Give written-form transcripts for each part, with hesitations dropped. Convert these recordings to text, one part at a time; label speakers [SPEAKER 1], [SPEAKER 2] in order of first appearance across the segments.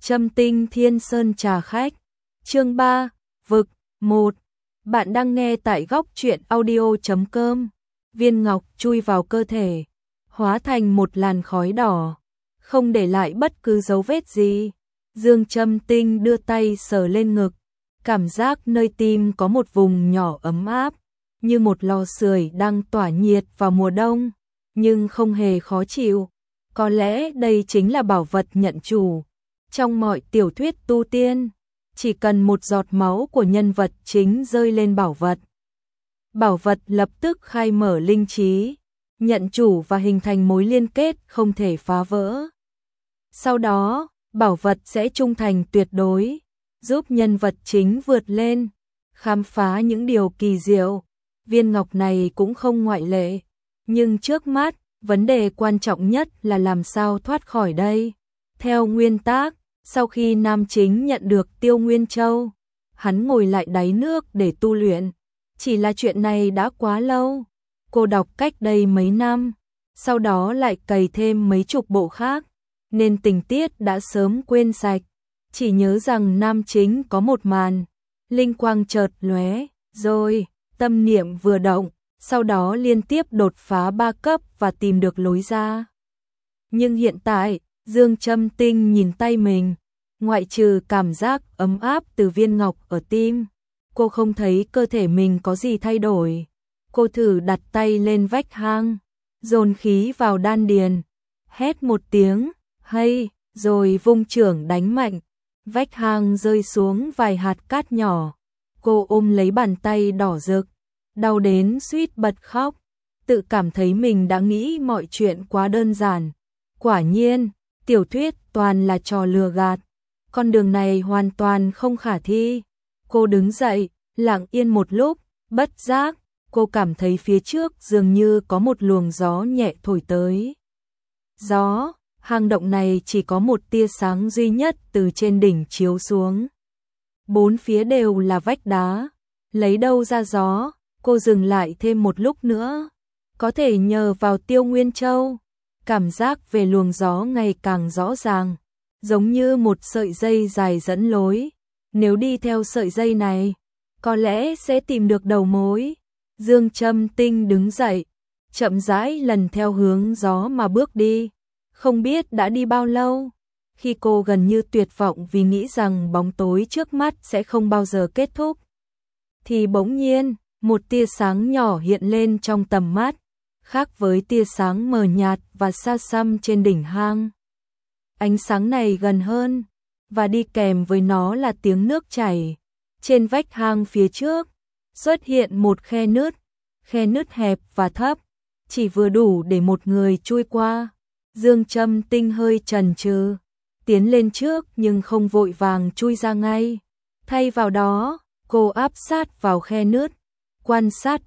[SPEAKER 1] Châm Tinh Thiên Sơn Trà Khách. Chương 3, Vực 1. Bạn đang nghe tại góc truyện audio.com. Viên ngọc chui vào cơ thể, hóa thành một làn khói đỏ, không để lại bất cứ dấu vết gì. Dương Châm Tinh đưa tay sờ lên ngực, cảm giác nơi tim có một vùng nhỏ ấm áp, như một lò sưởi đang tỏa nhiệt vào mùa đông, nhưng không hề khó chịu. Có lẽ đây chính là bảo vật nhận chủ. Trong mọi tiểu thuyết tu tiên, chỉ cần một giọt máu của nhân vật chính rơi lên bảo vật lập tức khai mở linh trí, nhận chủ và hình thành mối liên kết không thể phá vỡ. Sau đó, bảo vật sẽ trung thành tuyệt đối, giúp nhân vật chính vượt lên, khám phá những điều kỳ diệu. Viên ngọc này cũng không ngoại lệ, nhưng trước mắt, vấn đề quan trọng nhất là làm sao thoát khỏi đây. Theo nguyên tắc, sau khi nam chính nhận được Tiêu Nguyên Châu, hắn ngồi lại đáy nước để tu luyện. Chỉ là chuyện này đã quá lâu, cô đọc cách đây mấy năm, sau đó lại cày thêm mấy chục bộ khác, nên tình tiết đã sớm quên sạch. Chỉ nhớ rằng nam chính có một màn, linh quang chợt lóe, rồi tâm niệm vừa động, sau đó liên tiếp đột phá 3 cấp và tìm được lối ra. Nhưng hiện tại, Dương Châm Tinh nhìn tay mình, ngoại trừ cảm giác ấm áp từ viên ngọc ở tim, cô không thấy cơ thể mình có gì thay đổi. Cô thử đặt tay lên vách hang, dồn khí vào đan điền, hét một tiếng, hay, rồi vung chưởng đánh mạnh. Vách hang rơi xuống vài hạt cát nhỏ. Cô ôm lấy bàn tay đỏ rực, đau đến suýt bật khóc, tự cảm thấy mình đã nghĩ mọi chuyện quá đơn giản. Quả nhiên, tiểu thuyết toàn là trò lừa gạt, con đường này hoàn toàn không khả thi. Cô đứng dậy, lặng yên một lúc, bất giác, cô cảm thấy phía trước dường như có một luồng gió nhẹ thổi tới. Gió, hang động này chỉ có một tia sáng duy nhất từ trên đỉnh chiếu xuống. Bốn phía đều là vách đá, lấy đâu ra gió. Cô dừng lại thêm một lúc nữa, có thể nhờ vào Tiêu Nguyên Châu. Cảm giác về luồng gió ngày càng rõ ràng, giống như một sợi dây dài dẫn lối. Nếu đi theo sợi dây này, có lẽ sẽ tìm được đầu mối. Dương Châm Tinh đứng dậy, chậm rãi lần theo hướng gió mà bước đi. Không biết đã đi bao lâu, khi cô gần như tuyệt vọng vì nghĩ rằng bóng tối trước mắt sẽ không bao giờ kết thúc, thì bỗng nhiên, một tia sáng nhỏ hiện lên trong tầm mắt, khác với tia sáng mờ nhạt và xa xăm trên đỉnh hang. Ánh sáng này gần hơn, và đi kèm với nó là tiếng nước chảy. Trên vách hang phía trước, xuất hiện một khe nứt hẹp và thấp, chỉ vừa đủ để một người chui qua. Dương Châm Tinh hơi chần chừ, tiến lên trước nhưng không vội vàng chui ra ngay. Thay vào đó, cô áp sát vào khe nứt, quan sát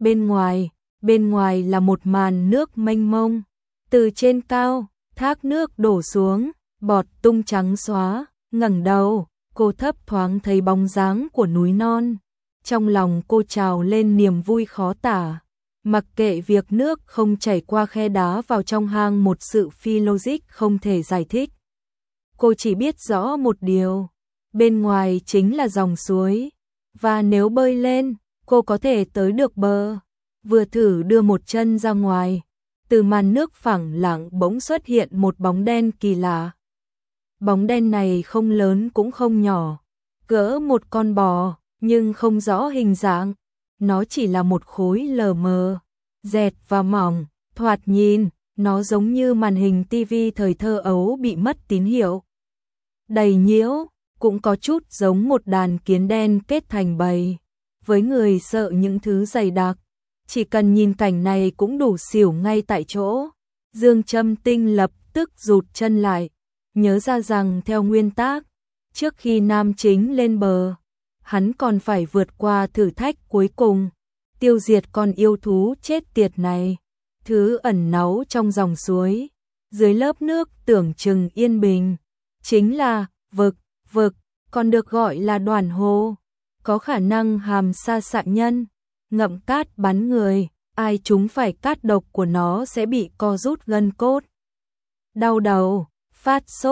[SPEAKER 1] bên ngoài là một màn nước mênh mông. Từ trên cao, thác nước đổ xuống, bọt tung trắng xóa. Ngẩng đầu, cô thấp thoáng thấy bóng dáng của núi non. Trong lòng cô trào lên niềm vui khó tả. Mặc kệ việc nước không chảy qua khe đá vào trong hang một sự phi logic không thể giải thích. Cô chỉ biết rõ một điều, bên ngoài chính là dòng suối, và nếu bơi lên, cô có thể tới được bờ. Vừa thử đưa một chân ra ngoài, từ màn nước phẳng lặng bỗng xuất hiện một bóng đen kỳ lạ. Bóng đen này không lớn cũng không nhỏ, cỡ một con bò, nhưng không rõ hình dạng. Nó chỉ là một khối lờ mờ, dẹt và mỏng, thoạt nhìn, nó giống như màn hình tivi thời thơ ấu bị mất tín hiệu. Đầy nhiễu, cũng có chút giống một đàn kiến đen kết thành bầy. Với người sợ những thứ dày đặc, chỉ cần nhìn cảnh này cũng đủ xỉu ngay tại chỗ. Dương Châm Tinh lập tức rụt chân lại, nhớ ra rằng theo nguyên tắc, trước khi nam chính lên bờ, hắn còn phải vượt qua thử thách cuối cùng, tiêu diệt con yêu thú chết tiệt này. Thứ ẩn náu trong dòng suối, dưới lớp nước tưởng chừng yên bình, chính là vực, còn được gọi là đoàn hồ, có khả năng hàm sa sạn nhân, ngậm cát bắn người, ai trúng phải cát độc của nó sẽ bị co rút gân cốt, đau đầu, phát sốt,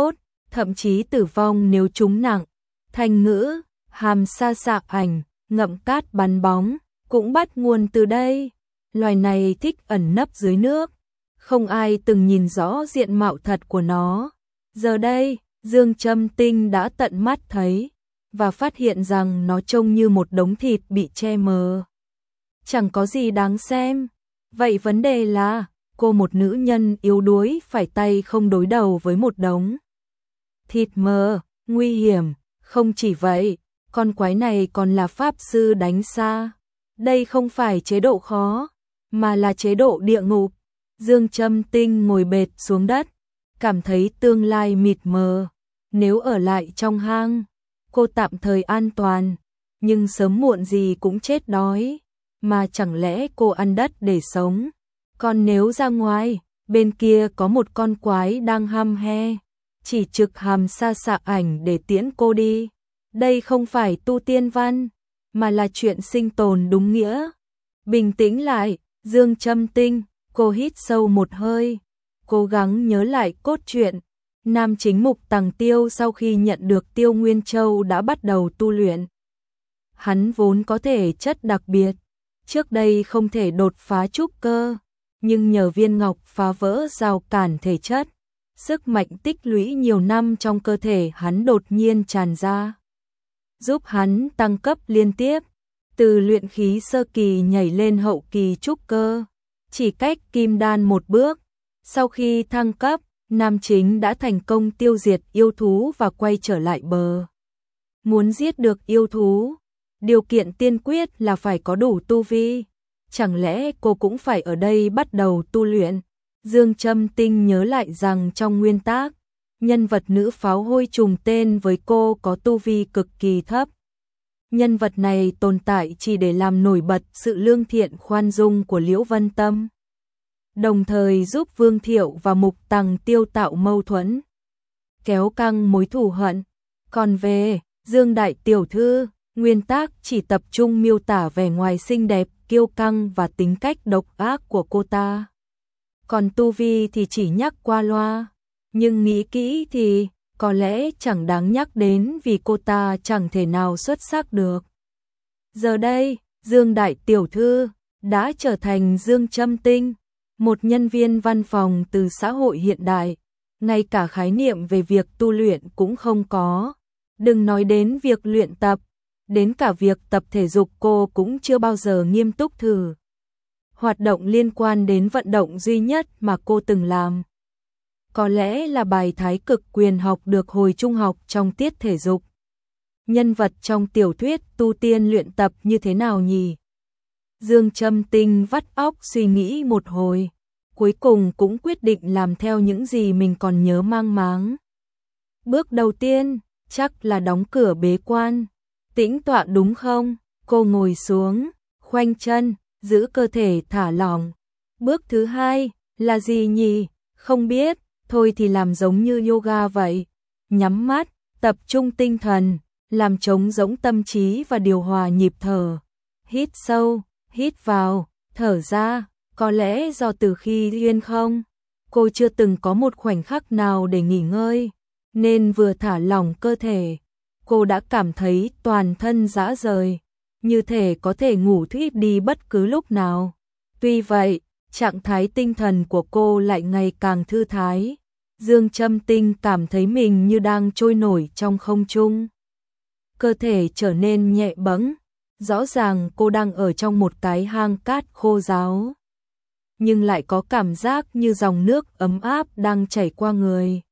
[SPEAKER 1] thậm chí tử vong nếu trúng nặng. Thành ngữ, hàm sa xạ ảnh, ngậm cát bắn bóng, cũng bắt nguồn từ đây. Loài này thích ẩn nấp dưới nước, không ai từng nhìn rõ diện mạo thật của nó. Giờ đây, Dương Châm Tinh đã tận mắt thấy, và phát hiện rằng nó trông như một đống thịt bị che mờ. Chẳng có gì đáng xem. Vậy vấn đề là, cô một nữ nhân yếu đuối phải tay không đối đầu với một đống thịt mờ, nguy hiểm. Không chỉ vậy, con quái này còn là pháp sư đánh xa. Đây không phải chế độ khó, mà là chế độ địa ngục. Dương Châm Tinh ngồi bệt xuống đất, cảm thấy tương lai mịt mờ. Nếu ở lại trong hang, cô tạm thời an toàn, nhưng sớm muộn gì cũng chết đói. Mà chẳng lẽ cô ăn đất để sống? Còn nếu ra ngoài, bên kia có một con quái đang hăm he, chỉ trực hàm sa xạ ảnh để tiễn cô đi. Đây không phải tu tiên văn, mà là chuyện sinh tồn đúng nghĩa. Bình tĩnh lại, Dương Châm Tinh, cô hít sâu một hơi, cố gắng nhớ lại cốt truyện. Nam chính Mục Tằng Tiêu sau khi nhận được Tiêu Nguyên Châu đã bắt đầu tu luyện. Hắn vốn có thể chất đặc biệt, trước đây không thể đột phá trúc cơ, nhưng nhờ viên ngọc phá vỡ rào cản thể chất, sức mạnh tích lũy nhiều năm trong cơ thể hắn đột nhiên tràn ra, giúp hắn tăng cấp liên tiếp, từ luyện khí sơ kỳ nhảy lên hậu kỳ trúc cơ, chỉ cách kim đan một bước. Sau khi thăng cấp, nam chính đã thành công tiêu diệt yêu thú và quay trở lại bờ. Muốn giết được yêu thú, điều kiện tiên quyết là phải có đủ tu vi. Chẳng lẽ cô cũng phải ở đây bắt đầu tu luyện? Dương Châm Tinh nhớ lại rằng trong nguyên tác, nhân vật nữ pháo hôi trùng tên với cô có tu vi cực kỳ thấp. Nhân vật này tồn tại chỉ để làm nổi bật sự lương thiện khoan dung của Liễu Vân Tâm, đồng thời giúp Vương Thiệu và Mục Tằng Tiêu tạo mâu thuẫn, kéo căng mối thù hận. Còn về Dương Đại Tiểu Thư, nguyên tác chỉ tập trung miêu tả vẻ ngoài xinh đẹp, kiêu căng và tính cách độc ác của cô ta. Còn tu vi thì chỉ nhắc qua loa, nhưng nghĩ kỹ thì có lẽ chẳng đáng nhắc đến vì cô ta chẳng thể nào xuất sắc được. Giờ đây, Dương Đại Tiểu Thư đã trở thành Dương Châm Tinh, một nhân viên văn phòng từ xã hội hiện đại, ngay cả khái niệm về việc tu luyện cũng không có. Đừng nói đến việc luyện tập, đến cả việc tập thể dục cô cũng chưa bao giờ nghiêm túc thử. Hoạt động liên quan đến vận động duy nhất mà cô từng làm, có lẽ là bài Thái Cực Quyền học được hồi trung học trong tiết thể dục. Nhân vật trong tiểu thuyết tu tiên luyện tập như thế nào nhỉ? Dương Châm Tinh vắt óc suy nghĩ một hồi, cuối cùng cũng quyết định làm theo những gì mình còn nhớ mang máng. Bước đầu tiên, chắc là đóng cửa bế quan. Tĩnh tọa đúng không? Cô ngồi xuống, khoanh chân, giữ cơ thể thả lỏng. Bước thứ hai là gì nhỉ? Không biết, thôi thì làm giống như yoga vậy. Nhắm mắt, tập trung tinh thần, làm trống rỗng tâm trí và điều hòa nhịp thở. Hít sâu, hít vào, thở ra. Có lẽ do từ khi duyên không, cô chưa từng có một khoảnh khắc nào để nghỉ ngơi, nên vừa thả lỏng cơ thể, cô đã cảm thấy toàn thân rã rời, như thể có thể ngủ thiếp đi bất cứ lúc nào. Tuy vậy, trạng thái tinh thần của cô lại ngày càng thư thái. Dương Châm Tinh cảm thấy mình như đang trôi nổi trong không trung. Cơ thể trở nên nhẹ bẫng, rõ ràng cô đang ở trong một cái hang cát khô ráo, nhưng lại có cảm giác như dòng nước ấm áp đang chảy qua người.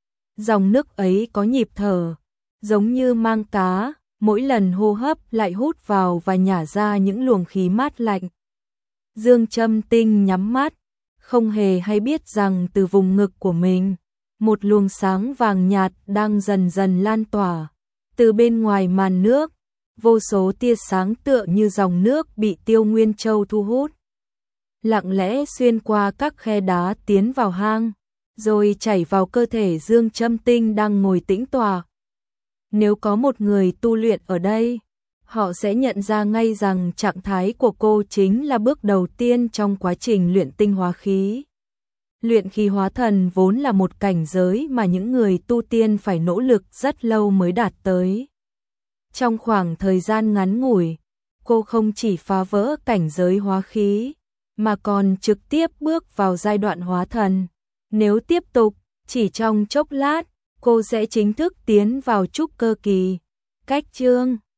[SPEAKER 1] Dòng nước ấy có nhịp thở, giống như mang cá, mỗi lần hô hấp lại hút vào và nhả ra những luồng khí mát lạnh. Dương Châm Tinh nhắm mắt, không hề hay biết rằng từ vùng ngực của mình, một luồng sáng vàng nhạt đang dần dần lan tỏa. Từ bên ngoài màn nước, vô số tia sáng tựa như dòng nước bị Tiêu Nguyên Châu thu hút, lặng lẽ xuyên qua các khe đá tiến vào hang, rồi chảy vào cơ thể Dương Châm Tinh đang ngồi tĩnh tọa. Nếu có một người tu luyện ở đây, họ sẽ nhận ra ngay rằng trạng thái của cô chính là bước đầu tiên trong quá trình luyện tinh hóa khí. Luyện khí hóa thần vốn là một cảnh giới mà những người tu tiên phải nỗ lực rất lâu mới đạt tới. Trong khoảng thời gian ngắn ngủi, cô không chỉ phá vỡ cảnh giới hóa khí, mà còn trực tiếp bước vào giai đoạn hóa thần. Nếu tiếp tục, chỉ trong chốc lát, cô sẽ chính thức tiến vào trúc cơ kỳ. Cách chương